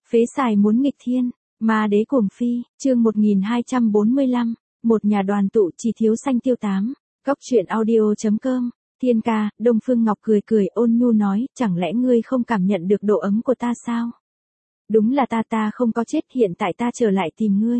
Phế xài muốn nghịch thiên, ma đế cuồng phi, chương 1245, một nhà đoàn tụ chỉ thiếu xanh tiêu tám, góc truyện audio.com, Thiên ca, Đông Phương Ngọc cười cười ôn nhu nói, chẳng lẽ ngươi không cảm nhận được độ ấm của ta sao? Đúng là ta không có chết, hiện tại ta trở lại tìm ngươi.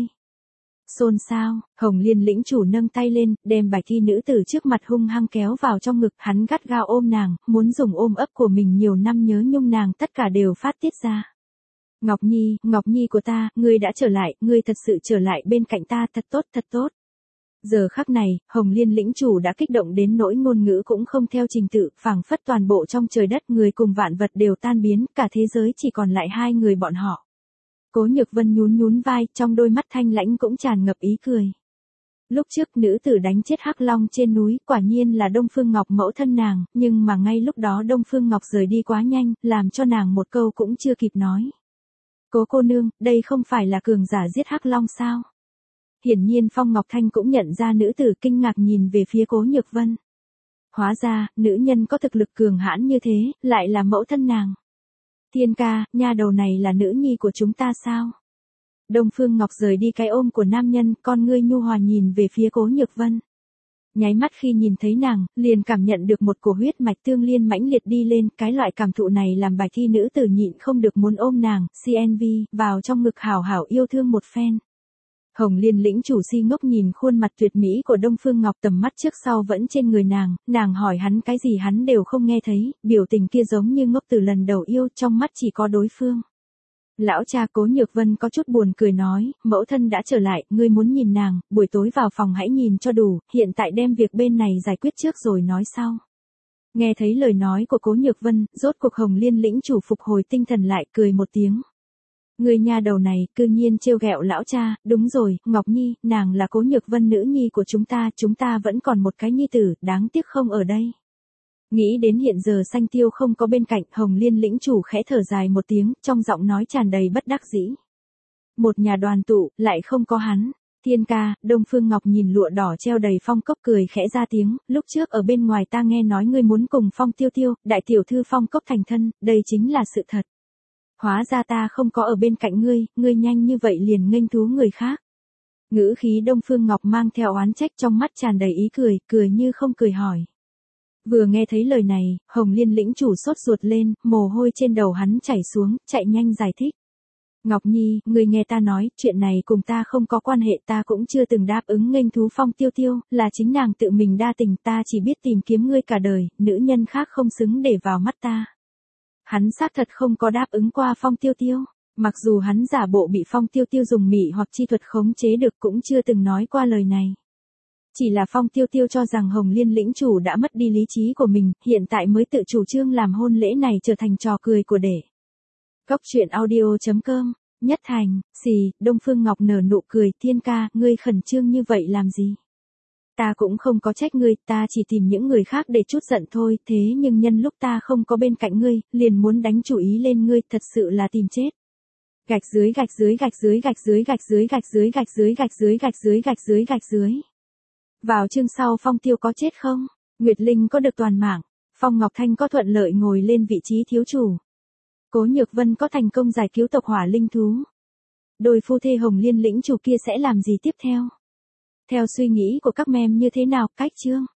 Xôn xao, Hồng Liên lĩnh chủ nâng tay lên, đem Bạch Y nữ tử trước mặt hung hăng kéo vào trong ngực, hắn gắt gao ôm nàng, muốn dùng ôm ấp của mình nhiều năm nhớ nhung nàng tất cả đều phát tiết ra. Ngọc Nhi của ta, ngươi đã trở lại, ngươi thật sự trở lại bên cạnh ta, thật tốt. Giờ khắc này, Hồng Liên lĩnh chủ đã kích động đến nỗi ngôn ngữ cũng không theo trình tự, phảng phất toàn bộ trong trời đất người cùng vạn vật đều tan biến, cả thế giới chỉ còn lại hai người bọn họ. Cố Nhược Vân nhún vai, trong đôi mắt thanh lãnh cũng tràn ngập ý cười. Lúc trước nữ tử đánh chết Hắc Long trên núi, quả nhiên là Đông Phương Ngọc mẫu thân nàng, nhưng mà ngay lúc đó Đông Phương Ngọc rời đi quá nhanh, làm cho nàng một câu cũng chưa kịp nói. Cô nương, đây không phải là cường giả giết Hắc Long sao? Hiển nhiên Phong Ngọc Thanh cũng nhận ra nữ tử, kinh ngạc nhìn về phía Cố Nhược Vân. Hóa ra, nữ nhân có thực lực cường hãn như thế, lại là mẫu thân nàng. Thiên ca, nha đầu này là nữ nhi của chúng ta sao? Đông Phương Ngọc rời đi cái ôm của nam nhân, con ngươi nhu hòa nhìn về phía Cố Nhược Vân. Nháy mắt khi nhìn thấy nàng, liền cảm nhận được một cổ huyết mạch tương liên mãnh liệt đi lên, cái loại cảm thụ này làm Bạch Y nữ tử nhịn không được muốn ôm nàng, CNV, vào trong ngực hảo hảo yêu thương một phen. Hồng Liên lĩnh chủ si ngốc nhìn khuôn mặt tuyệt mỹ của Đông Phương Ngọc, tầm mắt trước sau vẫn trên người nàng hỏi hắn cái gì hắn đều không nghe thấy, biểu tình kia giống như ngốc từ lần đầu yêu, trong mắt chỉ có đối phương. Lão cha Cố Nhược Vân có chút buồn cười nói, mẫu thân đã trở lại, ngươi muốn nhìn nàng, buổi tối vào phòng hãy nhìn cho đủ, hiện tại đem việc bên này giải quyết trước rồi nói sau. Nghe thấy lời nói của Cố Nhược Vân, rốt cuộc Hồng Liên lĩnh chủ phục hồi tinh thần lại, cười một tiếng. Người nha đầu này, cư nhiên trêu ghẹo lão cha, đúng rồi, Ngọc Nhi, nàng là Cố Nhược Vân nữ nhi của chúng ta vẫn còn một cái nhi tử, đáng tiếc không ở đây. Nghĩ đến hiện giờ xanh tiêu không có bên cạnh, Hồng Liên lĩnh chủ khẽ thở dài một tiếng, trong giọng nói tràn đầy bất đắc dĩ. Một nhà đoàn tụ, lại không có hắn. Thiên ca, Đông Phương Ngọc nhìn lụa đỏ treo đầy Phong Cốc cười khẽ ra tiếng, lúc trước ở bên ngoài ta nghe nói ngươi muốn cùng Phong Tiêu, đại tiểu thư Phong Cốc thành thân, đây chính là sự thật. Hóa ra ta không có ở bên cạnh ngươi nhanh như vậy liền nghênh thú người khác. Ngữ khí Đông Phương Ngọc mang theo oán trách, trong mắt tràn đầy ý cười như không cười hỏi. Vừa nghe thấy lời này, Hồng Liên lĩnh chủ sốt ruột lên, mồ hôi trên đầu hắn chảy xuống, chạy nhanh giải thích. Ngọc Nhi, ngươi nghe ta nói, chuyện này cùng ta không có quan hệ, ta cũng chưa từng đáp ứng nghênh thú Phong Tiêu, là chính nàng tự mình đa tình, ta chỉ biết tìm kiếm ngươi cả đời, nữ nhân khác không xứng để vào mắt ta. Hắn xác thật không có đáp ứng qua Phong Tiêu, mặc dù hắn giả bộ bị Phong Tiêu dùng mị hoặc chi thuật khống chế được cũng chưa từng nói qua lời này. Chỉ là Phong Tiêu cho rằng Hồng Liên lĩnh chủ đã mất đi lý trí của mình, hiện tại mới tự chủ trương làm hôn lễ này trở thành trò cười của đệ. Góc truyện audio.com, Nhất Thành, Đông Phương Ngọc nở nụ cười, Thiên ca, ngươi khẩn trương như vậy làm gì? Ta cũng không có trách ngươi, ta chỉ tìm những người khác để chút giận thôi, thế nhưng nhân lúc ta không có bên cạnh ngươi, liền muốn đánh chủ ý lên ngươi, thật sự là tìm chết. Gạch dưới. Vào chương sau Phong Tiêu có chết không? Nguyệt Linh có được toàn mạng? Phong Ngọc Thanh có thuận lợi ngồi lên vị trí thiếu chủ? Cố Nhược Vân có thành công giải cứu tộc hỏa linh thú? Đôi phu thê Hồng Liên lĩnh chủ kia sẽ làm gì tiếp theo? Theo suy nghĩ của các mem như thế nào, cách chương?